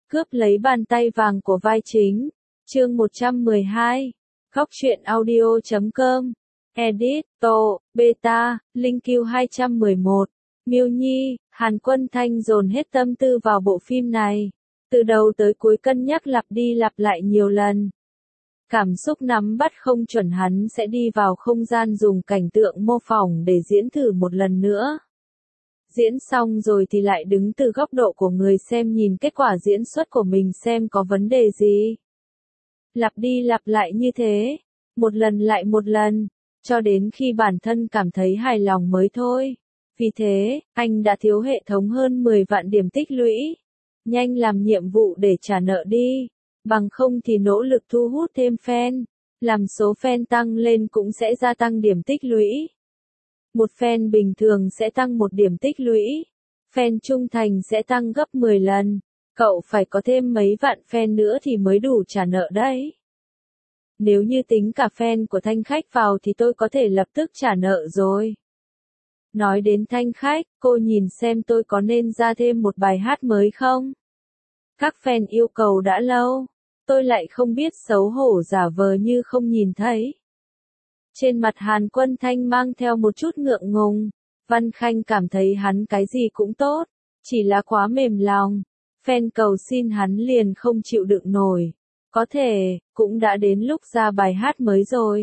Cướp lấy bàn tay vàng của vai chính. Chương 112. Góc truyện audio.com. Edit, Tổ, Beta, Linh Q 211. Miêu Nhi, Hàn Quân Thanh dồn hết tâm tư vào bộ phim này. Từ đầu tới cuối cân nhắc lặp đi lặp lại nhiều lần. Cảm xúc nắm bắt không chuẩn hắn sẽ đi vào không gian dùng cảnh tượng mô phỏng để diễn thử một lần nữa. Diễn xong rồi thì lại đứng từ góc độ của người xem nhìn kết quả diễn xuất của mình xem có vấn đề gì. Lặp đi lặp lại như thế, một lần lại một lần, cho đến khi bản thân cảm thấy hài lòng mới thôi. Vì thế, anh đã thiếu hệ thống hơn 10 vạn điểm tích lũy. Nhanh làm nhiệm vụ để trả nợ đi, bằng không thì nỗ lực thu hút thêm fan. Làm số fan tăng lên cũng sẽ gia tăng điểm tích lũy. Một fan bình thường sẽ tăng 1 điểm tích lũy. Fan trung thành sẽ tăng gấp 10 lần. Cậu phải có thêm mấy vạn fan nữa thì mới đủ trả nợ đấy. Nếu như tính cả fan của Thanh Khách vào thì tôi có thể lập tức trả nợ rồi. Nói đến Thanh Khách, cô nhìn xem tôi có nên ra thêm một bài hát mới không? Các fan yêu cầu đã lâu. Tôi lại không biết xấu hổ giả vờ như không nhìn thấy. Trên mặt Hàn Quân Thanh mang theo một chút ngượng ngùng. Văn Khanh cảm thấy hắn cái gì cũng tốt, chỉ là quá mềm lòng. Fan cầu xin hắn liền không chịu đựng nổi. Có thể, cũng đã đến lúc ra bài hát mới rồi.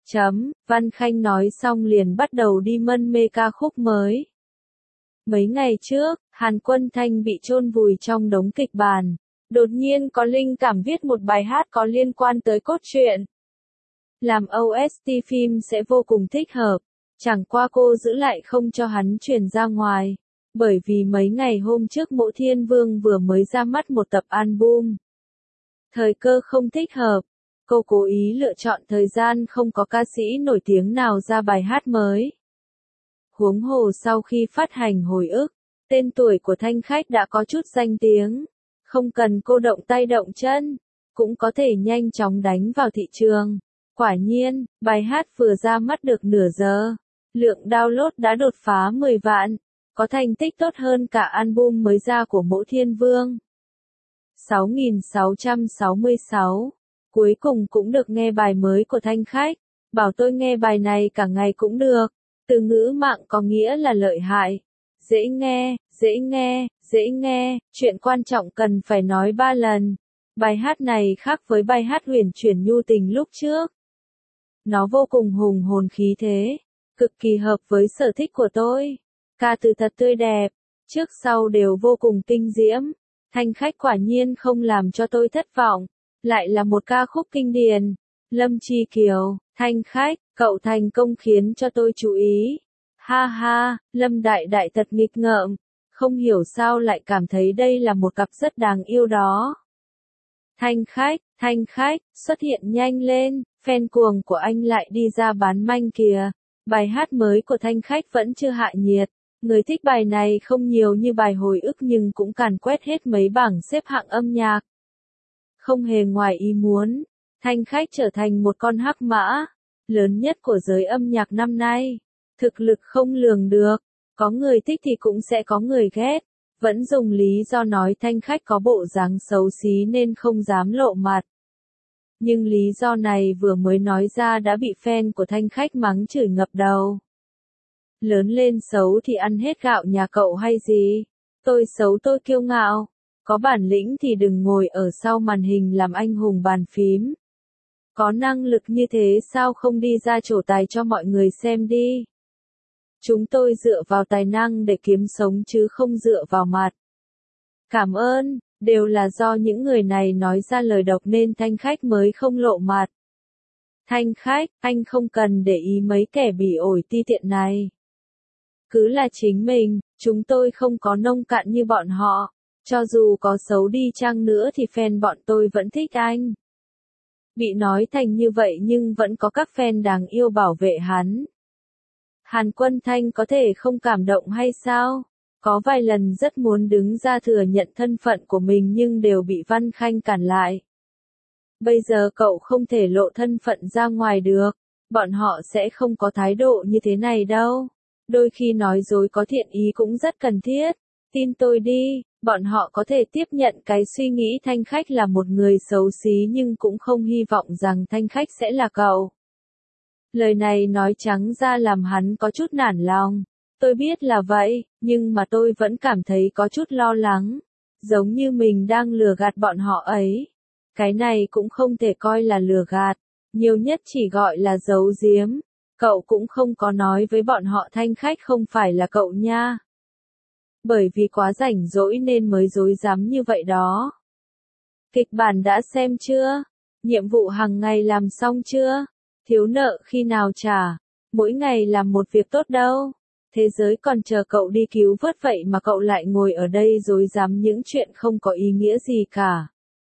Văn Khanh nói xong liền bắt đầu đi mân mê ca khúc mới. Mấy ngày trước, Hàn Quân Thanh bị chôn vùi trong đống kịch bản. Đột nhiên có linh cảm viết một bài hát có liên quan tới cốt truyện. Làm OST phim sẽ vô cùng thích hợp. Chẳng qua cô giữ lại không cho hắn truyền ra ngoài. Bởi vì mấy ngày hôm trước Mộ Thiên Vương vừa mới ra mắt một tập album. Thời cơ không thích hợp. Cô cố ý lựa chọn thời gian không có ca sĩ nổi tiếng nào ra bài hát mới. Huống hồ sau khi phát hành hồi ức, tên tuổi của Thanh Khách đã có chút danh tiếng. Không cần cô động tay động chân, cũng có thể nhanh chóng đánh vào thị trường. Quả nhiên, bài hát vừa ra mắt được nửa giờ. Lượng download đã đột phá 10 vạn. Có thành tích tốt hơn cả album mới ra của Mộ Thiên Vương. 6.666. Cuối cùng cũng được nghe bài mới của Thanh Khách. Bảo tôi nghe bài này cả ngày cũng được. Từ ngữ mạng có nghĩa là lợi hại. Dễ nghe, dễ nghe, dễ nghe. Chuyện quan trọng cần phải nói 3 lần. Bài hát này khác với bài hát huyền chuyển nhu tình lúc trước. Nó vô cùng hùng hồn khí thế. Cực kỳ hợp với sở thích của tôi. Ca từ thật tươi đẹp. Trước sau đều vô cùng kinh diễm. Thanh Khách quả nhiên không làm cho tôi thất vọng. Lại là một ca khúc kinh điển. Lâm Chi Kiều, Thanh Khách, cậu thành công khiến cho tôi chú ý. Ha ha, Lâm Đại Đại thật nghịch ngợm. Không hiểu sao lại cảm thấy đây là một cặp rất đáng yêu đó. Thanh Khách, xuất hiện nhanh lên, fan cuồng của anh lại đi ra bán manh kìa. Bài hát mới của Thanh Khách vẫn chưa hạ nhiệt. Người thích bài này không nhiều như bài hồi ức nhưng cũng càn quét hết mấy bảng xếp hạng âm nhạc. Không hề ngoài ý muốn, Thanh Khách trở thành một con hắc mã, lớn nhất của giới âm nhạc năm nay. Thực lực không lường được, có người thích thì cũng sẽ có người ghét. Vẫn dùng lý do nói Thanh Khách có bộ dáng xấu xí nên không dám lộ mặt. Nhưng lý do này vừa mới nói ra đã bị fan của Thanh Khách mắng chửi ngập đầu. Lớn lên xấu thì ăn hết gạo nhà cậu hay gì? Tôi xấu tôi kiêu ngạo. Có bản lĩnh thì đừng ngồi ở sau màn hình làm anh hùng bàn phím. Có năng lực như thế sao không đi ra trổ tài cho mọi người xem đi. Chúng tôi dựa vào tài năng để kiếm sống chứ không dựa vào mặt. Cảm ơn, đều là do những người này nói ra lời độc nên Thanh Khách mới không lộ mặt. Thanh Khách, anh không cần để ý mấy kẻ bỉ ổi ti tiện này. Cứ là chính mình, chúng tôi không có nông cạn như bọn họ. Cho dù có xấu đi chăng nữa thì fan bọn tôi vẫn thích anh. Bị nói thành như vậy nhưng vẫn có các fan đáng yêu bảo vệ hắn. Hàn Quân Thanh có thể không cảm động hay sao? Có vài lần rất muốn đứng ra thừa nhận thân phận của mình nhưng đều bị Văn Khanh cản lại. Bây giờ cậu không thể lộ thân phận ra ngoài được. Bọn họ sẽ không có thái độ như thế này đâu. Đôi khi nói dối có thiện ý cũng rất cần thiết. Tin tôi đi, Bọn họ có thể tiếp nhận cái suy nghĩ Thanh Khách là một người xấu xí nhưng cũng không hy vọng rằng Thanh Khách sẽ là cậu. Lời này nói trắng ra làm hắn có chút nản lòng. Tôi biết là vậy, nhưng mà tôi vẫn cảm thấy có chút lo lắng. Giống như mình đang lừa gạt bọn họ ấy. Cái này cũng không thể coi là lừa gạt, nhiều nhất chỉ gọi là giấu giếm. Cậu cũng không có nói với bọn họ Thanh Khách không phải là cậu nha. Bởi vì quá rảnh rỗi nên mới dối dám như vậy đó. Kịch bản đã xem chưa? Nhiệm vụ hàng ngày làm xong chưa? Thiếu nợ khi nào trả? Mỗi ngày làm một việc tốt đâu. Thế giới còn chờ cậu đi cứu vớt vậy mà cậu lại ngồi ở đây dối dám những chuyện không có ý nghĩa gì cả.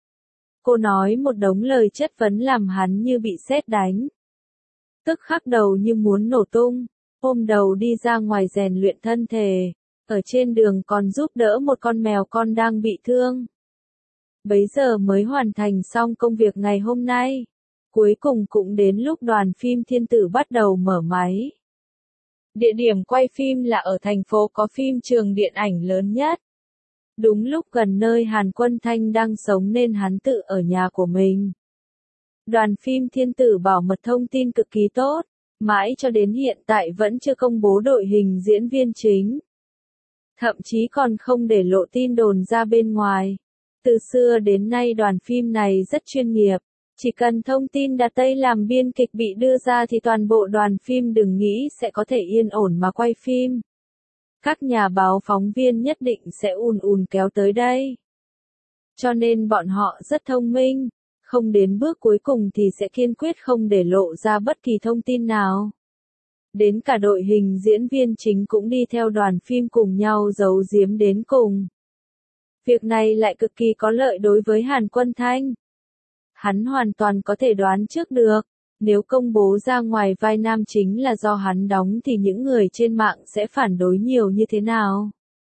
Cô nói một đống lời chất vấn làm hắn như bị sét đánh. Tức khắc đầu như muốn nổ tung, ôm đầu đi ra ngoài rèn luyện thân thể. Ở trên đường còn giúp đỡ một con mèo con đang bị thương. Bấy giờ mới hoàn thành xong công việc ngày hôm nay. Cuối cùng cũng đến lúc đoàn phim Thiên Tử bắt đầu mở máy. Địa điểm quay phim là ở thành phố có phim trường điện ảnh lớn nhất. Đúng lúc gần nơi Hàn Quân Thanh đang sống nên hắn tự ở nhà của mình. Đoàn phim Thiên Tử bảo mật thông tin cực kỳ tốt, mãi cho đến hiện tại vẫn chưa công bố đội hình diễn viên chính. Thậm chí còn không để lộ tin đồn ra bên ngoài. Từ xưa đến nay đoàn phim này rất chuyên nghiệp. Chỉ cần thông tin đặt tay làm biên kịch bị đưa ra thì toàn bộ đoàn phim đừng nghĩ sẽ có thể yên ổn mà quay phim. Các nhà báo phóng viên nhất định sẽ ùn ùn kéo tới đây. Cho nên bọn họ rất thông minh, không đến bước cuối cùng thì sẽ kiên quyết không để lộ ra bất kỳ thông tin nào. Đến cả đội hình diễn viên chính cũng đi theo đoàn phim cùng nhau giấu giếm đến cùng. Việc này lại cực kỳ có lợi đối với Hàn Quân Thanh. Hắn hoàn toàn có thể đoán trước được, nếu công bố ra ngoài vai nam chính là do hắn đóng thì những người trên mạng sẽ phản đối nhiều như thế nào.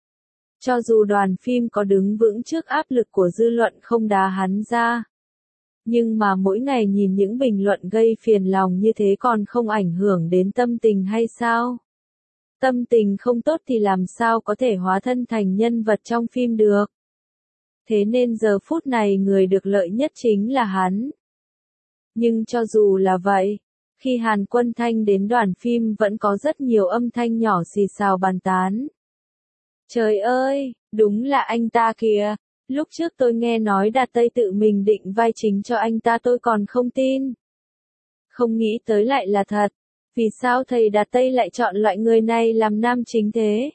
Cho dù đoàn phim có đứng vững trước áp lực của dư luận không đá hắn ra. Nhưng mà mỗi ngày nhìn những bình luận gây phiền lòng như thế còn không ảnh hưởng đến tâm tình hay sao? Tâm tình không tốt thì làm sao có thể hóa thân thành nhân vật trong phim được? Thế nên giờ phút này người được lợi nhất chính là hắn. Nhưng cho dù là vậy, khi Hàn Quân Thanh đến đoàn phim vẫn có rất nhiều âm thanh nhỏ xì xào bàn tán. Trời ơi, đúng là anh ta kìa, lúc trước tôi nghe nói Đạt Tây tự mình định vai chính cho anh ta tôi còn không tin. Không nghĩ tới lại là thật, vì sao thầy Đạt Tây lại chọn loại người này làm nam chính thế?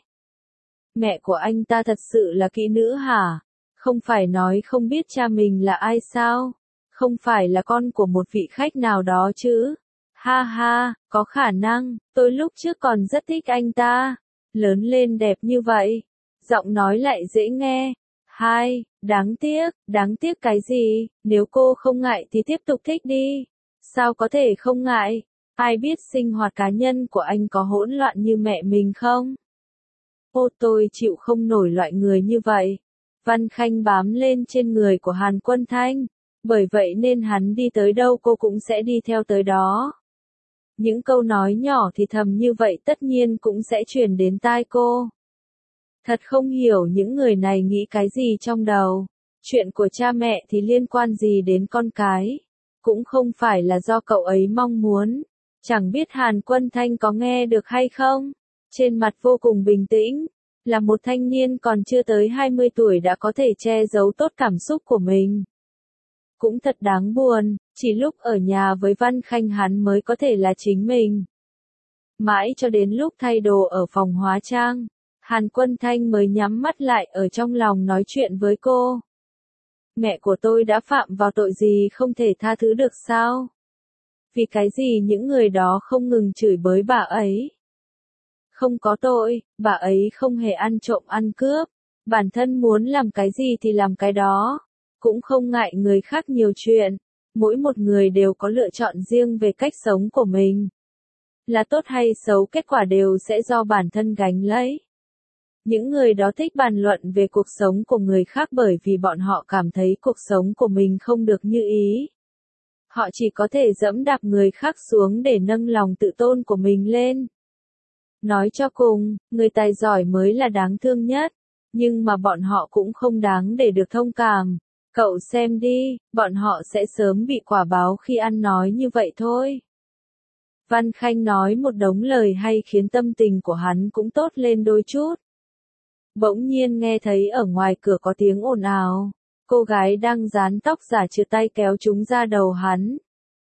Mẹ của anh ta thật sự là kỹ nữ hả? Không phải nói không biết cha mình là ai sao? Không phải là con của một vị khách nào đó chứ? Ha ha, có khả năng, tôi lúc trước còn rất thích anh ta. Lớn lên đẹp như vậy. Giọng nói lại dễ nghe. Đáng tiếc cái gì? Nếu cô không ngại thì tiếp tục thích đi. Sao có thể không ngại? Ai biết sinh hoạt cá nhân của anh có hỗn loạn như mẹ mình không? Ô tôi chịu không nổi loại người như vậy. Văn Khanh bám lên trên người của Hàn Quân Thanh. Bởi vậy nên hắn đi tới đâu cô cũng sẽ đi theo tới đó. Những câu nói nhỏ thì thầm như vậy tất nhiên cũng sẽ truyền đến tai cô. Thật không hiểu những người này nghĩ cái gì trong đầu. Chuyện của cha mẹ thì liên quan gì đến con cái. Cũng không phải là do cậu ấy mong muốn. Chẳng biết Hàn Quân Thanh có nghe được hay không. Trên mặt vô cùng bình tĩnh. Là một thanh niên còn chưa tới 20 tuổi đã có thể che giấu tốt cảm xúc của mình. Cũng thật đáng buồn, chỉ lúc ở nhà với Văn Khanh hắn mới có thể là chính mình. Mãi cho đến lúc thay đồ ở phòng hóa trang, Hàn Quân Thanh mới nhắm mắt lại ở trong lòng nói chuyện với cô. Mẹ của tôi đã phạm vào tội gì không thể tha thứ được sao? Vì cái gì những người đó không ngừng chửi bới bà ấy? Không có tội, bà ấy không hề ăn trộm ăn cướp. Bản thân muốn làm cái gì thì làm cái đó. Cũng không ngại người khác nhiều chuyện. Mỗi một người đều có lựa chọn riêng về cách sống của mình. Là tốt hay xấu kết quả đều sẽ do bản thân gánh lấy. Những người đó thích bàn luận về cuộc sống của người khác bởi vì bọn họ cảm thấy cuộc sống của mình không được như ý. Họ chỉ có thể giẫm đạp người khác xuống để nâng lòng tự tôn của mình lên. Nói cho cùng, người tài giỏi mới là đáng thương nhất. Nhưng mà bọn họ cũng không đáng để được thông cảm. Cậu xem đi, bọn họ sẽ sớm bị quả báo khi ăn nói như vậy thôi. Văn Khanh nói một đống lời hay khiến tâm tình của hắn cũng tốt lên đôi chút. Bỗng nhiên nghe thấy ở ngoài cửa có tiếng ồn ào. Cô gái đang dán tóc giả chìa tay kéo chúng ra đầu hắn.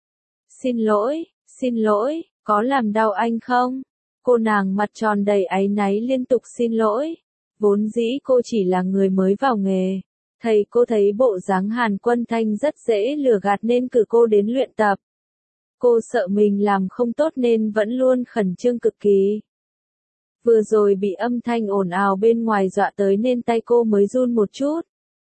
Xin lỗi, có làm đau anh không? Cô nàng mặt tròn đầy áy náy liên tục xin lỗi. Vốn dĩ cô chỉ là người mới vào nghề. Thầy cô thấy bộ dáng Hàn Quân Thanh rất dễ lừa gạt nên cử cô đến luyện tập. Cô sợ mình làm không tốt nên vẫn luôn khẩn trương cực kỳ. Vừa rồi bị âm thanh ồn ào bên ngoài dọa tới nên tay cô mới run một chút.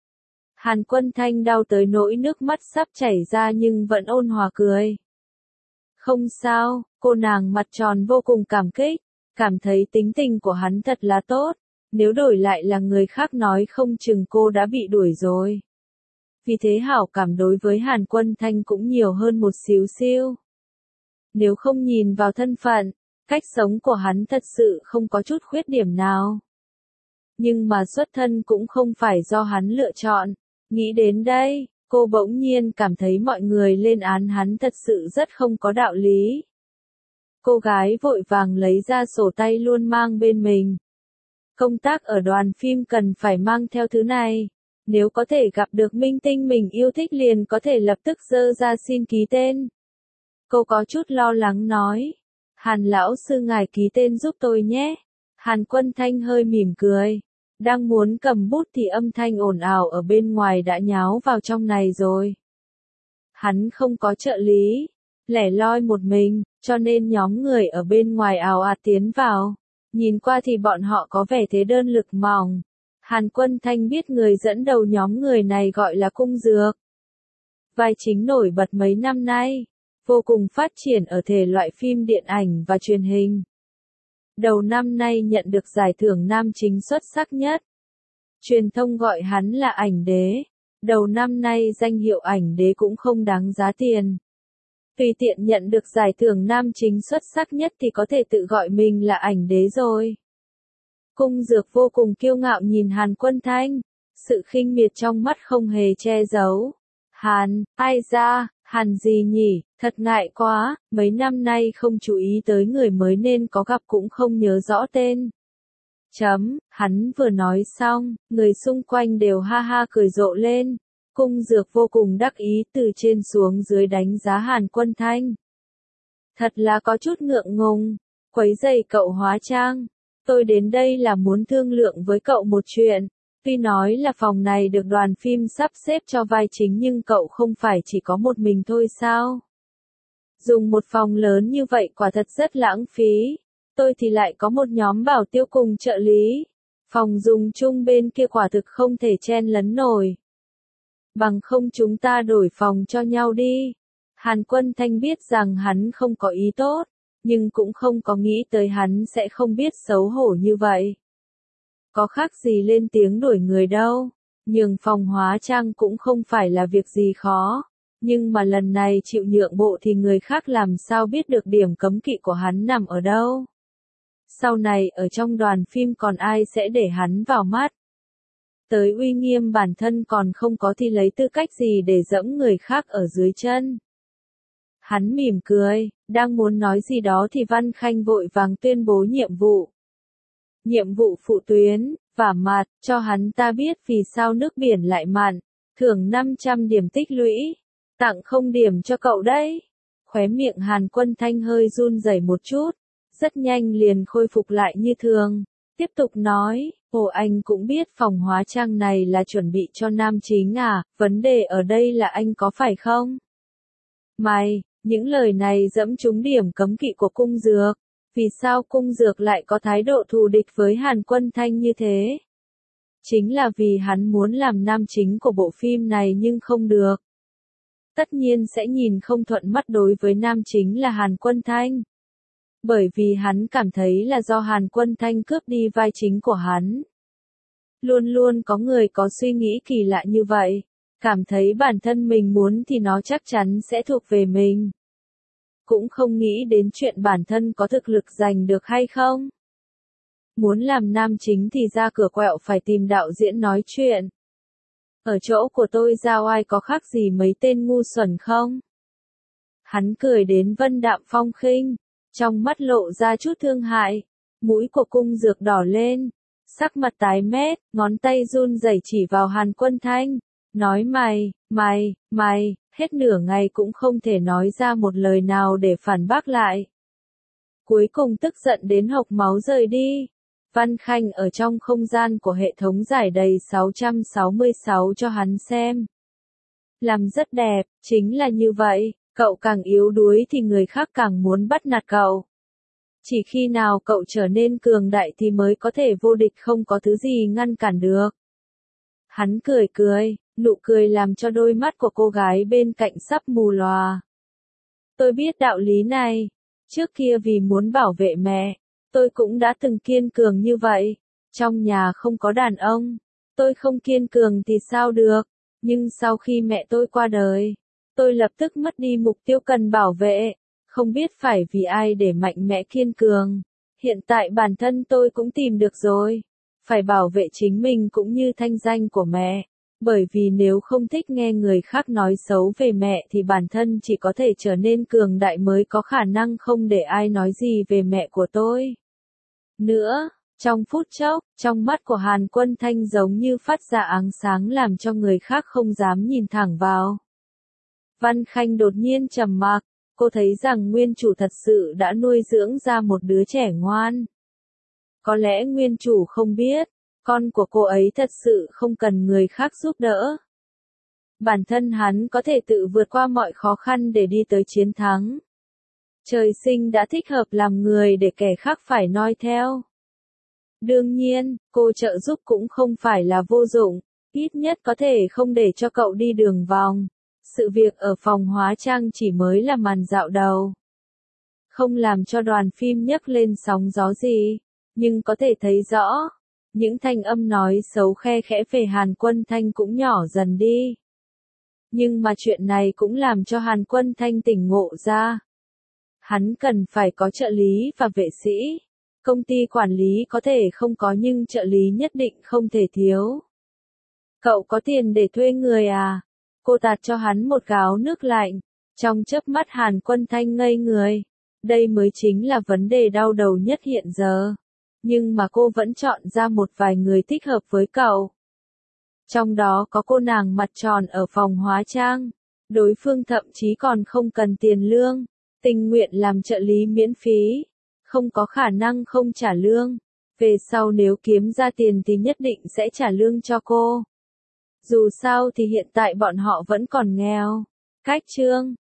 Hàn Quân Thanh đau tới nỗi nước mắt sắp chảy ra nhưng vẫn ôn hòa cười. Không sao, cô nàng mặt tròn vô cùng cảm kích, cảm thấy tính tình của hắn thật là tốt. Nếu đổi lại là người khác nói không chừng cô đã bị đuổi rồi. Vì thế hảo cảm đối với Hàn Quân Thanh cũng nhiều hơn một xíu xiu. Nếu không nhìn vào thân phận, cách sống của hắn thật sự không có chút khuyết điểm nào. Nhưng mà xuất thân cũng không phải do hắn lựa chọn. Nghĩ đến đây, cô bỗng nhiên cảm thấy mọi người lên án hắn thật sự rất không có đạo lý. Cô gái vội vàng lấy ra sổ tay luôn mang bên mình. Công tác ở đoàn phim cần phải mang theo thứ này. Nếu có thể gặp được minh tinh mình yêu thích liền có thể lập tức dơ ra xin ký tên. Cô có chút lo lắng nói. Hàn lão sư ngài ký tên giúp tôi nhé. Hàn Quân Thanh hơi mỉm cười. Đang muốn cầm bút thì âm thanh ồn ào ở bên ngoài đã nháo vào trong này rồi. Hắn không có trợ lý, lẻ loi một mình, cho nên nhóm người ở bên ngoài ào ạt tiến vào. Nhìn qua thì bọn họ có vẻ thế đơn lực mỏng. Hàn Quân Thanh biết người dẫn đầu nhóm người này gọi là Cung Dược. Vai chính nổi bật mấy năm nay, vô cùng phát triển ở thể loại phim điện ảnh và truyền hình. Đầu năm nay nhận được giải thưởng nam chính xuất sắc nhất. Truyền thông gọi hắn là ảnh đế. Đầu năm nay danh hiệu ảnh đế cũng không đáng giá tiền. Tùy tiện nhận được giải thưởng nam chính xuất sắc nhất thì có thể tự gọi mình là ảnh đế rồi. Cung Dược vô cùng kiêu ngạo nhìn Hàn Quân Thanh. Sự khinh miệt trong mắt không hề che giấu. Ai ra, Hàn gì nhỉ, thật ngại quá, mấy năm nay không chú ý tới người mới nên có gặp cũng không nhớ rõ tên. Hắn vừa nói xong, người xung quanh đều ha ha cười rộ lên. Cung Dược vô cùng đắc ý từ trên xuống dưới đánh giá Hàn Quân Thanh. Thật là có chút ngượng ngùng, quấy rầy cậu hóa trang. Tôi đến đây là muốn thương lượng với cậu một chuyện. Tuy nói là phòng này được đoàn phim sắp xếp cho vai chính nhưng cậu không phải chỉ có một mình thôi sao? Dùng một phòng lớn như vậy quả thật rất lãng phí. Tôi thì lại có một nhóm bảo tiêu cùng trợ lý. Phòng dùng chung bên kia quả thực không thể chen lấn nổi. Bằng không chúng ta đổi phòng cho nhau đi. Hàn Quân Thanh biết rằng hắn không có ý tốt, nhưng cũng không có nghĩ tới hắn sẽ không biết xấu hổ như vậy. Có khác gì lên tiếng đuổi người đâu, nhường phòng hóa trang cũng không phải là việc gì khó, nhưng mà lần này chịu nhượng bộ thì người khác làm sao biết được điểm cấm kỵ của hắn nằm ở đâu. Sau này ở trong đoàn phim còn ai sẽ để hắn vào mắt. Tới uy nghiêm bản thân còn không có thì lấy tư cách gì để dẫm người khác ở dưới chân. Hắn mỉm cười, đang muốn nói gì đó thì Văn Khanh vội vàng tuyên bố nhiệm vụ. Nhiệm vụ phụ tuyến, vả mặt, cho hắn ta biết vì sao nước biển lại mặn, thưởng 500 điểm tích lũy, tặng 0 điểm cho cậu đấy. Khóe miệng Hàn Quân Thanh hơi run rẩy một chút, rất nhanh liền khôi phục lại như thường, tiếp tục nói, anh cũng biết phòng hóa trang này là chuẩn bị cho nam chính à, vấn đề ở đây là anh có phải không? Những lời này dẫm trúng điểm cấm kỵ của Cung Dược. Vì sao Cung Dược lại có thái độ thù địch với Hàn Quân Thanh như thế? Chính là vì hắn muốn làm nam chính của bộ phim này nhưng không được. Tất nhiên sẽ nhìn không thuận mắt đối với nam chính là Hàn Quân Thanh. Bởi vì hắn cảm thấy là do Hàn Quân Thanh cướp đi vai chính của hắn. Luôn luôn có người có suy nghĩ kỳ lạ như vậy. Cảm thấy bản thân mình muốn thì nó chắc chắn sẽ thuộc về mình. Cũng không nghĩ đến chuyện bản thân có thực lực giành được hay không. Muốn làm nam chính thì ra cửa quẹo phải tìm đạo diễn nói chuyện. Ở chỗ của tôi giao ai có khác gì mấy tên ngu xuẩn không? Hắn cười đến vân đạm phong khinh, trong mắt lộ ra chút thương hại, mũi của cung dược đỏ lên, sắc mặt tái mét, ngón tay run rẩy chỉ vào Hàn Quân Thanh, nói mày, hết nửa ngày cũng không thể nói ra một lời nào để phản bác lại. Cuối cùng tức giận đến hộc máu rời đi. Văn Khanh ở trong không gian của hệ thống giải đầy 666 cho hắn xem. Làm rất đẹp, chính là như vậy, cậu càng yếu đuối thì người khác càng muốn bắt nạt cậu. Chỉ khi nào cậu trở nên cường đại thì mới có thể vô địch, không có thứ gì ngăn cản được. Hắn cười, nụ cười làm cho đôi mắt của cô gái bên cạnh sắp mù lòa. Tôi biết đạo lý này, trước kia vì muốn bảo vệ mẹ, tôi cũng đã từng kiên cường như vậy. Trong nhà không có đàn ông, tôi không kiên cường thì sao được, nhưng sau khi mẹ tôi qua đời, tôi lập tức mất đi mục tiêu cần bảo vệ, không biết phải vì ai để mạnh mẽ kiên cường. Hiện tại bản thân tôi cũng tìm được rồi, phải bảo vệ chính mình cũng như thanh danh của mẹ, bởi vì nếu không thích nghe người khác nói xấu về mẹ thì bản thân chỉ có thể trở nên cường đại mới có khả năng không để ai nói gì về mẹ của tôi. Nữa, trong phút chốc, trong mắt của Hàn Quân Thanh giống như phát ra ánh sáng làm cho người khác không dám nhìn thẳng vào. Văn Khanh đột nhiên trầm mặc, cô thấy rằng nguyên chủ thật sự đã nuôi dưỡng ra một đứa trẻ ngoan. Có lẽ nguyên chủ không biết, con của cô ấy thật sự không cần người khác giúp đỡ. Bản thân hắn có thể tự vượt qua mọi khó khăn để đi tới chiến thắng. Trời sinh đã thích hợp làm người để kẻ khác phải noi theo. Đương nhiên, cô trợ giúp cũng không phải là vô dụng, ít nhất có thể không để cho cậu đi đường vòng. Sự việc ở phòng hóa trang chỉ mới là màn dạo đầu. Không làm cho đoàn phim nhấc lên sóng gió gì, nhưng có thể thấy rõ, những thanh âm nói xấu khe khẽ về Hàn Quân Thanh cũng nhỏ dần đi. Nhưng mà chuyện này cũng làm cho Hàn Quân Thanh tỉnh ngộ ra. Hắn cần phải có trợ lý và vệ sĩ. Công ty quản lý có thể không có nhưng trợ lý nhất định không thể thiếu. Cậu có tiền để thuê người à? Cô tạt cho hắn một gáo nước lạnh. Trong chớp mắt Hàn Quân Thanh ngây người. Đây mới chính là vấn đề đau đầu nhất hiện giờ. Nhưng mà cô vẫn chọn ra một vài người thích hợp với cậu. Trong đó có cô nàng mặt tròn ở phòng hóa trang. Đối phương thậm chí còn không cần tiền lương, tình nguyện làm trợ lý miễn phí, không có khả năng không trả lương. Về sau nếu kiếm ra tiền thì nhất định sẽ trả lương cho cô. Dù sao thì hiện tại bọn họ vẫn còn nghèo. Cách chương